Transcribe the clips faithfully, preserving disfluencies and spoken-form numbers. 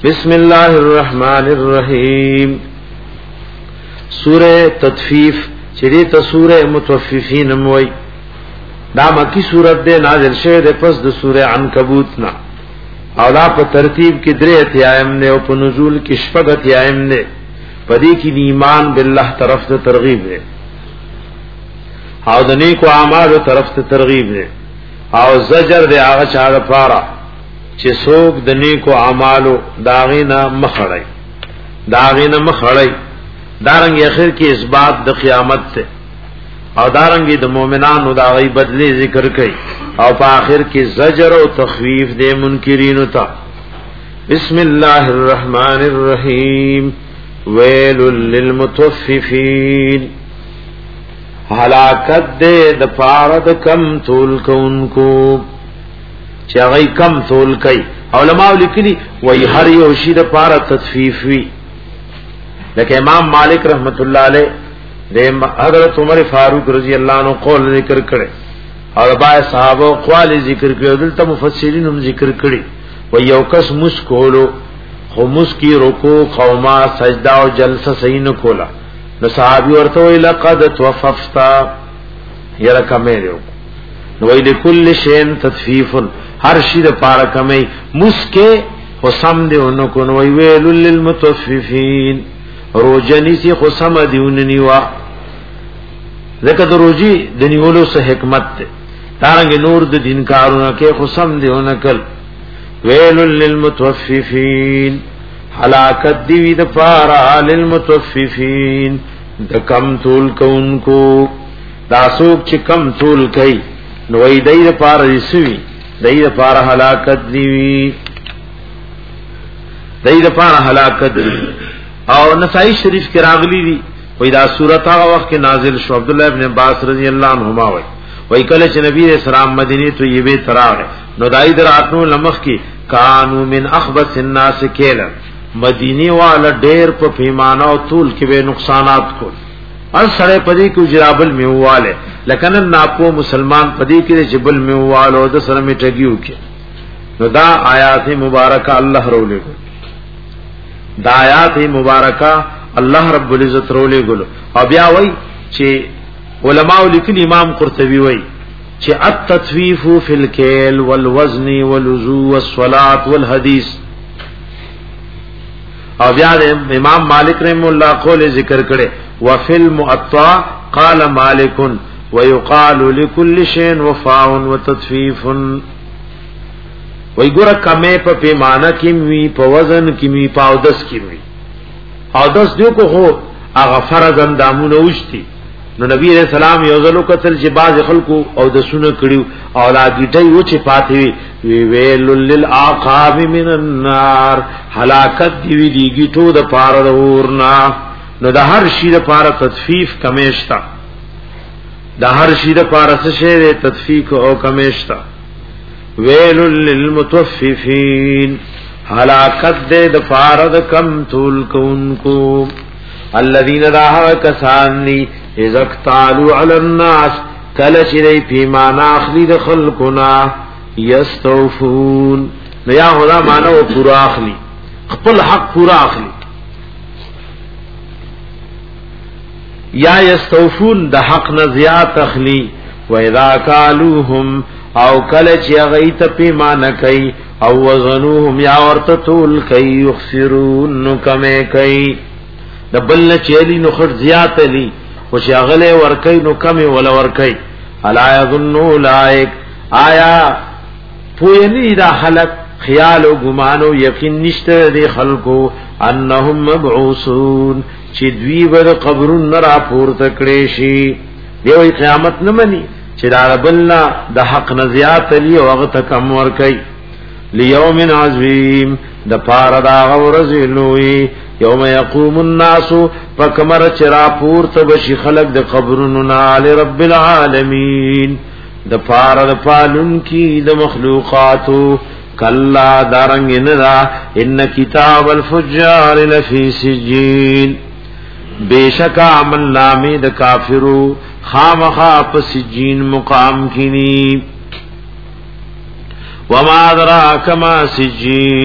بسم الله الرحمن الرحیم. سورہ تطفیف چری ته سورہ متوففین موي. دا مکی سورت ده نازل شوه د پس د سورہ عنکبوت نا او دا په ترتیب کې درې اتیایم نه او په نزول کې شپږ اتیایم نه. پدې کې ایمان بالله طرف ته ترغیب ده او د نیکو اعمالو طرف ته ترغیب ده او زجر ده هغه چا لپاره چې څوک د نیکو اعمالو داغینا مخړی داغینا مخړی دارنګ اخر کې اثبات د قیامت ته او دارنګ د مؤمنانو دا غي بدلی ذکر کوي او په اخر کې زجر او تخویف د منکرینو ته. بسم الله الرحمن الرحیم. ویل للمطففین. هلاکت دې د پاره د کم تول کوونکو چې هغه کم تول کوي. علماء لیکلي وای هر یو شی د پاره تطفیف وی. لکه امام مالک رحمت الله علیه د حضرت عمر فاروق رضی الله عنه قول ذکر کړي او با صحابه قوال ذکر کړي. دلته مفسرین هم ذکر کړي و یو کس مسکولو خو مسکی رکوع قوما سجدا او جلسه صحیح نه کولا نو صحابي ورته وی لقد توففتا یره کمه دیو نو وی لكل شین تطفیف هر شی د پاره کمه مسکه خو سم دیونو کو نو وی ویل للمطففین. روجنی سی خو سم دیوننی وا ذکر د روجی د نیولو سه حکمت ته دارنګ نور د دین کارونه کې خو سم دیونه کل. ویل للمطففین. هلاکت دی د پارا للمطففین د کم تول کونکو دا سوک چې کم تول کوي نو ای دای د پارا رسوي دای د پارا هلاکت دی دای د پارا هلاکت دی. او نسائی شریف کې راغلی دي وای دا سورۃ هغه وخت کې نازل شو. عبد الله ابن عباس رضی الله عنهما وای وای کله چې نبی رسول الله مدینه ته یې تراغه نو دای دراتنو لمخ کې کانوا من اخبث الناس کېل مدینه والا ډېر په پیمانه او طول کې به نقصانات کول. هر سره پدې کې جرابل میواله لکه ناپو مسلمان پدې کې جبل میواله او د سره میټګیو کې نو دا آیات مبارکه الله رولې دا آیات مبارکہ الله رب العزت رولے گلو. او بیا وای چې علماء لیکلی امام قرطبی وای چې التطفیف فی الکیل والوزن والوضوء والصلاة والحدیث. او بیا امام مالک رحم الله قول ذکر کړي وفي المؤطا قال مالک ويقال لكل شيء وفاء وتطفيف. وی ګوره کمه په پیمانه کې وی په وزن کې وی په اودس کې وی اودس دیو کو هو هغه فرض اندامونه وشتي نو نبی رسول الله یو ځلو قتل چې باز خلکو اودسونه کړیو او لا گیټي و چې پاتې وی ویل للعقاب من النار. هلاکت دی وی دی گیټو د پاره د ورنا نو د هر شی د پاره تطفیف کمیشتا د هر شی د پاره څه شی تطفیف او کمیشتا. ویل للمطففین. هلاکت دے د فارد کم تول کونکو الذین راہ کسانی اذا اقتالوا علی الناس کلچ دی پیمانا اخلی د خلقنا یستوفون. نیا خدا مانو پورا اخلی خپل حق پورا اخلی یا یستوفون د حق نزیات اخلی و اذا کالوهم او کله چې هغه ته پیمانه کوي او وزنوهم یا ورته تول کوي یخسرون نو کمه کوي د بل چيلي نو خر زیات لی او چې هغه له ور کوي نو کمه ولا ور کوي. الا یظن اولئک آیا پوینی دا خلق خیال او ګمان او یقین نشته دی خلقو انهم مبعوثون چې دوی ور قبرون را پورته کړي شي دی قیامت نه مني چې دا ربنا د حق نزیات لی او هغه تکم ور کوي. لیوم عظیم د پاره دا ورځ لوی یوم یقوم الناس فکمر چرا پورته بشي خلق د قبرونو علی رب العالمین د پاره د پالون کی د مخلوقاتو کلا دارنګ نرا ان کتاب الفجار لفی سجین. بیشک عمل نامه د کافرو خامخا پس جین مقام کینی. وما ادراک ما سجین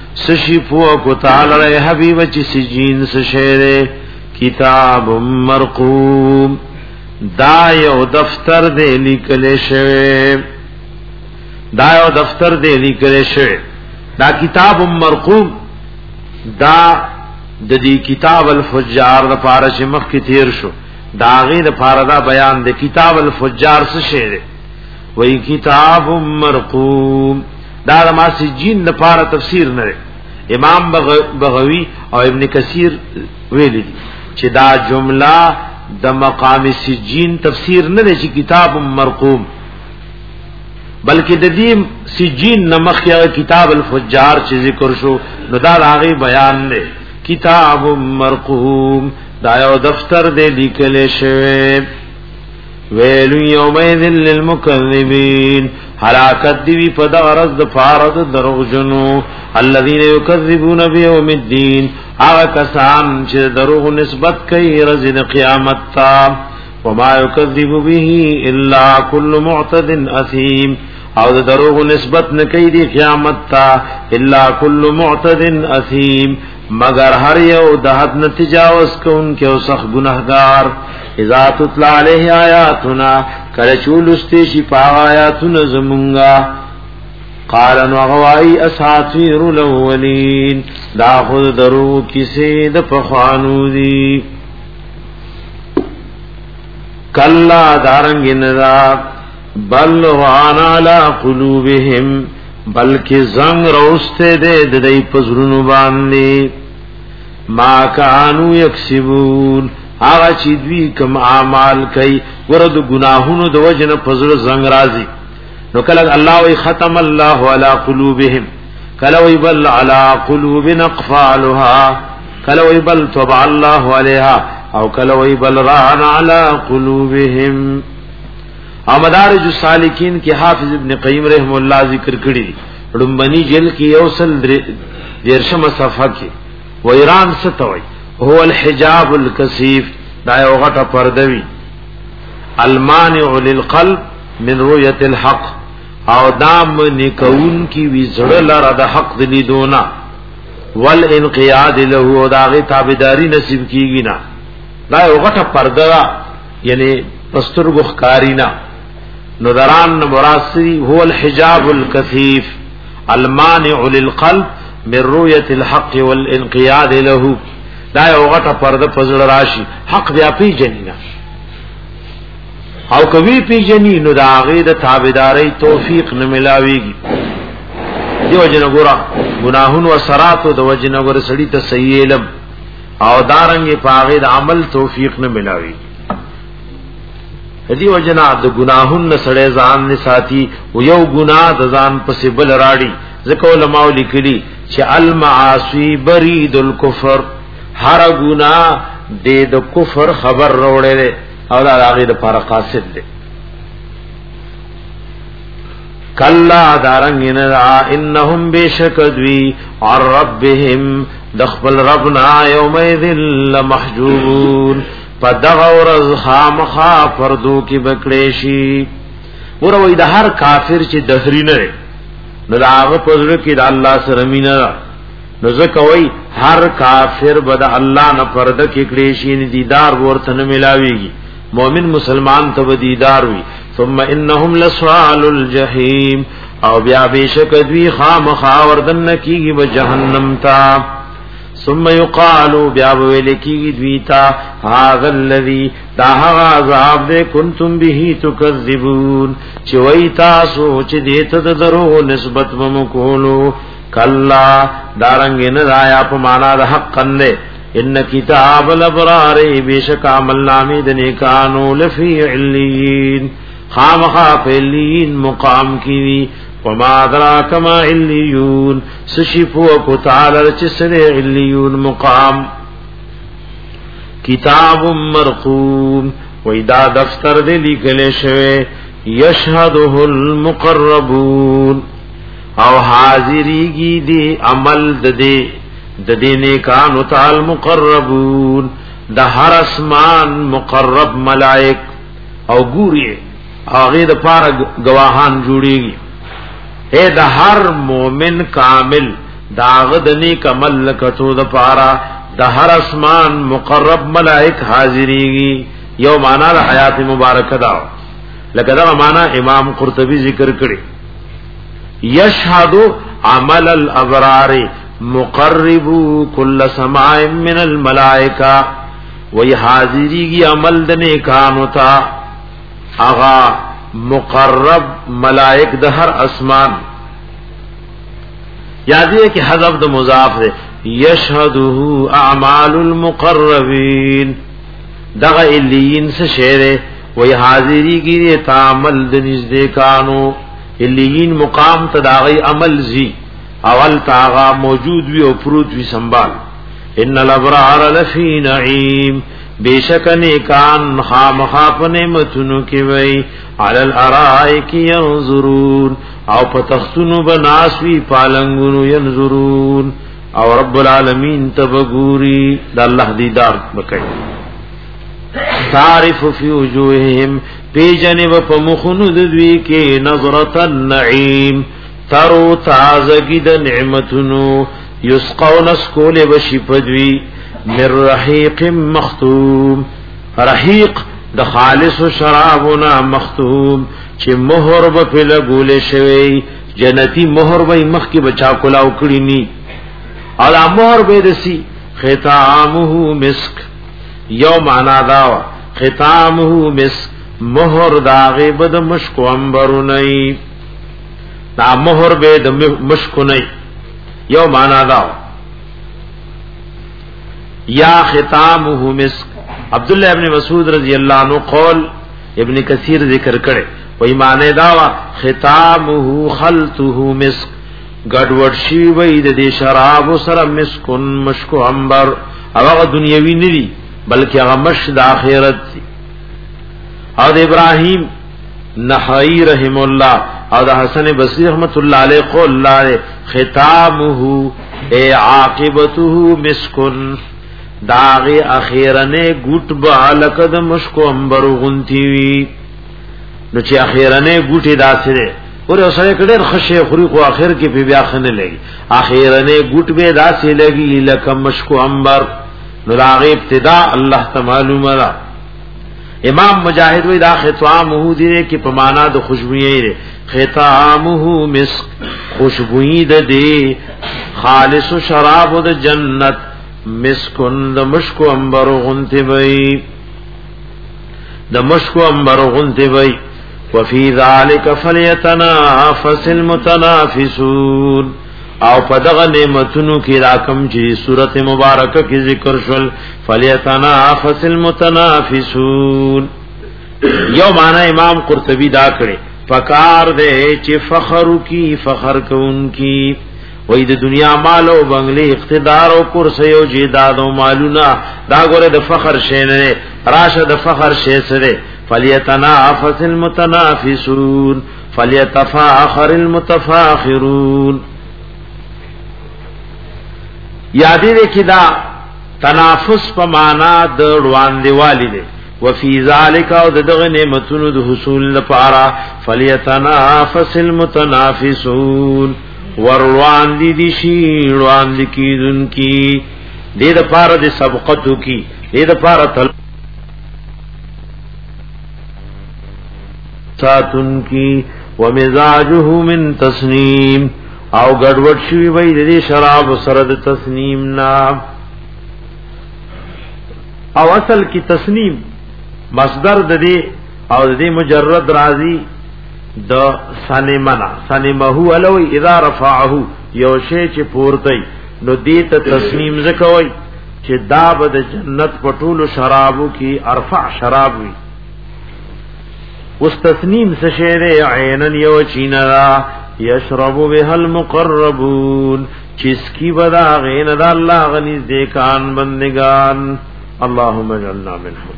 سشی پو کو تعالی حبیب چ سجین سشیره کتاب مرقوم دا یو دفتر دے لیکل شوی دا یو دفتر دے لیکل شوی دا کتاب مرقوم دا د دې کتاب الفجار د پارش مخ کی تیر شو دا غي د فاردا بیان د کتاب الفجار څه شی دی وای کتاب مرقوم دا د ماسجین د پاره تفسیر نه امام بغوی او ابن کثیر ویلي چې دا جمله د مقام سجین تفسیر نه دی چې کتاب مرقوم بلکې د دې سجین نمخ یا کتاب الفجار چې ذکر شو نو دا هغه بیان دی کتاب مرقوم دا یو دفتر دے لیکل شوی ویل یومئذ للمکذبین ہلاکت دی په دغه ورځ د فارد دروغجنو الذين يكذبون بيوم الدين هغه کسان چې دروغ نسبت کوي ورځ د قیامت ته وما يكذب به الا كل معتد اثيم او د دروغ نسبت نه کوي د قیامت ته الا كل معتد اثيم مگر هر یو د حد نه تجاوز کوونکی او سخت گناهګار اذا تطلع علیه آیاتنا کله چولستی شي په آیاتنا زمونږه قال نو غوای اساطیر الاولین دا خود درو کیسه د پخوانو دی کلا دارنګ نذا بل وانا علی قلوبهم بلکې زنګ روسته دې د دې پزرونو باندې ما کانوا یکسبون هغه چې دوی کوم اعمال کوي ورته ګناهونو د وجنه پزړه زنګ راځي نو کله الله وی ختم الله علی قلوبهم کله وی بل علی قلوب نقفالها کله وی بل طبع الله علیها او کله وی بل ران علی قلوبهم مدارج السالکین کی حافظ ابن قیم رحم الله ذکر کړی رمبنی جل کی یوصل دیرشم صفحه کی و ایران ستوي هو الحجاب الكثيف دا یو غټه پردوی المانع للقلب من رؤيه الحق او دام نکون کی وزړه لره د حق دی دونا والانقياد له داغه تابعداري نصیب کیږي نه دا یو غټه پرده یعنی پسترګو ښکارینا نظران مراسي هو الحجاب الكثيف المانع للقلب من رؤيه الحق والانقياد له دا یو غټه پرده پزړه راشي حق بیا پیژنینا او کوي پیژنی نو دا هغه د تابعداري توفیق نه ملاويږي دیو جن ګورا گناهونو سراتو د وجنه ګور سړی ته صحیح علم او دارنګ پاغه د عمل توفیق نه ملاوي دی وجنا د گناهونو سړی ځان نه ساتي او یو ګناه د ځان پسې بل راړي ځکه علماء لیکلي چې المعاصی برید الکفر هر ګناه د کفر خبر وروړي او دا هغه د پر قاصد دی کلا دارنګ نه انهم بشکدوی عن ربهم دخل ربنا یومئذ لمحجوبون پدغه ورځ خامخا پردو کې بکړې وروي د هر کافر چې دهری نه نو دا هغه پزړه کې د الله سره مینا نو ځکه وای هر کافر بد الله نه پرده کې کړي شي دیدار ورته نه ملاويږي مؤمن مسلمان ته دیدار وي ثم انهم لصال الجحیم او بیا بشک دوی خامخا وردن کیږي به جهنم تا ثم يقالوا بیا ویل کیږي دوی تا هاذا الذی دا هغه عذاب دې کنتم به تکذبون چې وای تاسو چې دې ته درو نسبت ومکولو کلا دارنګ نه رایا په معنا د حق کنده ان کتاب الابرار بیشک عمل نامې د نیکانو لفی علیین خامخا فعلین مقام کی وما ادراک ما علیون سشفو کو تعالی چسر علیون مقام کتاب مرقوم ویدا دفتر دے لیکل شوی یشهده المقربون او حاضریږي دی عمل د دې د دې نیکانو تعال مقربون د هر اسمان مقرب ملائک او ګوري هغه د پاره گواهان جوړيږي اے د هر مؤمن کامل داغ د نیک عمل کتو د پارا د هر اسمان مقرب ملائک حاضریږي یو معنا د حیات مبارکه دا لکه دا معنا امام قرطبی ذکر کړي یشهد عمل الابرار مقرب كل سماع من الملائکه وی حاضریږي عمل د نیکانو تا اغا مقرب ملائک د هر اسمان یاد ہے کہ حذف د مضاف ہے یشهده اعمال المقربین دغه الین سے شعر وی حاضریږي تعامل د نزدېکانو الین مقام تداغی عمل زی اول تاغا موجود وی او پروت وی سنبال ان الابرار لفی نعیم بیشک نیکان خامخاف نعمتونو کی وی علی الارائک ینظرون او پتختونو بناسوی پالنگونو ینظرون او رب العالمین تبگوری دا اللہ دیدار بکئی تعرف فی وجوہهم پی جنب پمخنو دوی کے نظرت النعیم ترو تازگی دا نعمتونو یسقون اسکول بشی پدوی من رحیق مختوم رحیق د خالص شرابنا مختوم چې مہر به په لګول شوی جنتی مہر به مخ کی بچا کولاو کړی نی الا مہر به دسی ختامه مسک یو معنا دا ختامه مسک مہر داغه بد مشک انبر نی دا مہر به د مشک نی یو معنا دا یا ختامه مسک عبداللہ ابن مسعود رضی اللہ عنہ قول ابن کثیر ذکر کرے و ایمان داوا ختامه خلطه مسک گڑوڑ شی وید دی شراب سر مسکن مشکو عنبر او اغا دنیاوی ندی بلکہ اغا مشد آخرت دی او دا ابراہیم نحائی رحم اللہ او دا حسن بصری رحمت اللہ علیہ قول اللہ علیہ ختامه اے عاقبته مسکن داغی اخیرنے گوٹ با لکد مشکو انبر غنتی وی نو چی اخیرنے گوٹی دا سرے اور اسے کڑیر خشی خریق و آخر کی پی بیاخنے لگی اخیرنے گوٹ بے دا سی لگی لکم مشکو انبر نو لاغی ابتدا اللہ تمالوم دا امام مجاہد وی دا خطوامہو دیرے کی پمانا دا خوشبوئی رے خطامہو مسک خوشبوئی دا دے خالص و شراب دا جنت مسکن د مشکو انبر غنتی بئی د مشکو انبر غنتی بئی وفی ذالک فلیتنافس المتنافسون او پدغ نعمتونو کی راکم چی صورت مبارکہ کی ذکر شل فلیتنافس المتنافسون یو معنی امام قرطبی دا کرے پکار دے چی فخرو کی فخر کون کی وای د دنیا مال او بنگلې اقتدار او کرسی او جیداد او مالونا دا ګوره د فخر شې نه راشه د فخر شې سره فلیتنافس المتنافسون فلیتفاخر المتفاخرون یادې دې کدا تنافس په معنا د روان دیوالی دی وفي ذلک او دغه نعمتونو د حصول لپاره فلیتنافس المتنافسون وروان دی دی شی روان دی کی دن کی دید پارا دی سبقتو کی دید پارا تل ساتن کی ومزاجه من تسنیم او گڑوڑ شوی بای دی شراب سرد تسنیم نام او اصل کی تسنیم مصدر دی او دی مجرد رازی د سنمنا سنمهو الوی اذا رفعه یو شی چې پورته نو دې ته تسنیم زکوي چې دا به د جنت پټولو شرابو کې ارفع شراب وي اوس تسنیم څه شی دی عینن یو چینا یشرب بها المقربون چسکی بدا غین د الله غنی ذکان بندگان اللهم اجعلنا منهم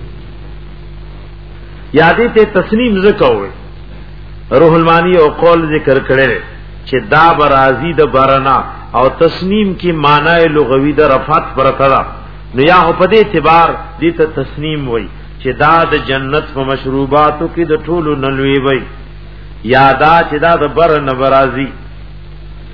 یادې ته تسنیم زکوي روح المانی او قول ذکر کړي چې دا برازی د برنا او تسنیم کی معنی لغوی د رفعت برکړه نو یا په دې اعتبار دې ته تسنیم وای چې دا د جنت په مشروباتو کې د ټولو نلوي وای یادا چې دا د برن برازی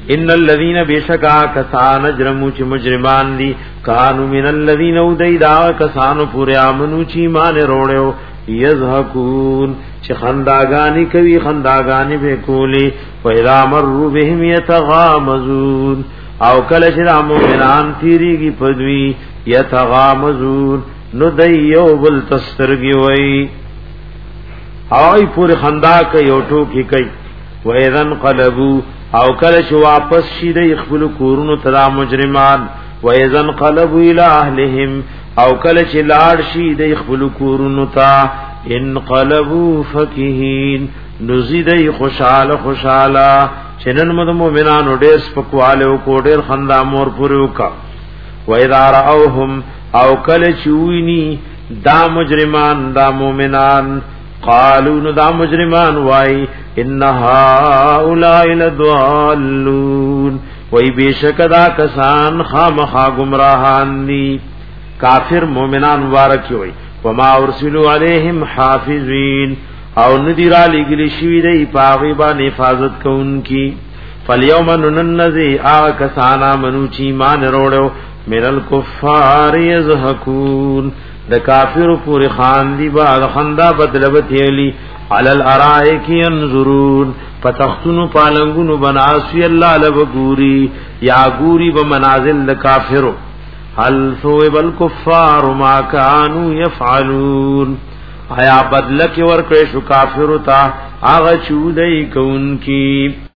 ان الذين بشکا کسان جرمو چې مجرمان دي کانوا من الذين ودیدا کسان پورې امنو چې مان وروړو یضحکون چې خنداګانی کوي خنداګانی به کولی و اذا مروا بهم يتغامزون او کله چې مومنان تیریږي پدوی یتغامزون نو دیو بل تسترګي وای اوی پورې خندا کوي او ټوکی کوي و اذا انقلبوا او کله چې واپس شي د خپل کورونو ترا مجرمان و اذا انقلبوا الى اهلهم او کله چې لاړ شي د خپل کورونو ته انقلبوا فکهین نزيدای خوشاله خوشاله چنن مد مومنانو ډېر سپکواله او کو ډېر خندا مور پورو کا و اذا راوهم او کله چوینی دا مجرمان دا مومنان قالوا نو دا مجرمان وای ان هؤلاء لضالون وای بیشک دا کسان خامخا گمراهان دي کافر مومنان وارکی وای وما ارسلوا عليهم حافظين او ندیر علی گلی شوی دی پاغی با حفاظت کونکی فالیوم نننزی آغا کسانا منوچی مان روڑو من الکفار یزحکون د کافر پوری خاندی با خندا بدلبت یلی علی الارائک ینظرون پتختونو پالنگونو بناسوی اللہ لبگوری یا گوری بمنازل د کافرو هل ثوب الكفار ما كانوا يفعلون آیا بدل کی ورکړې شو کافر تا هغه چودای کون کی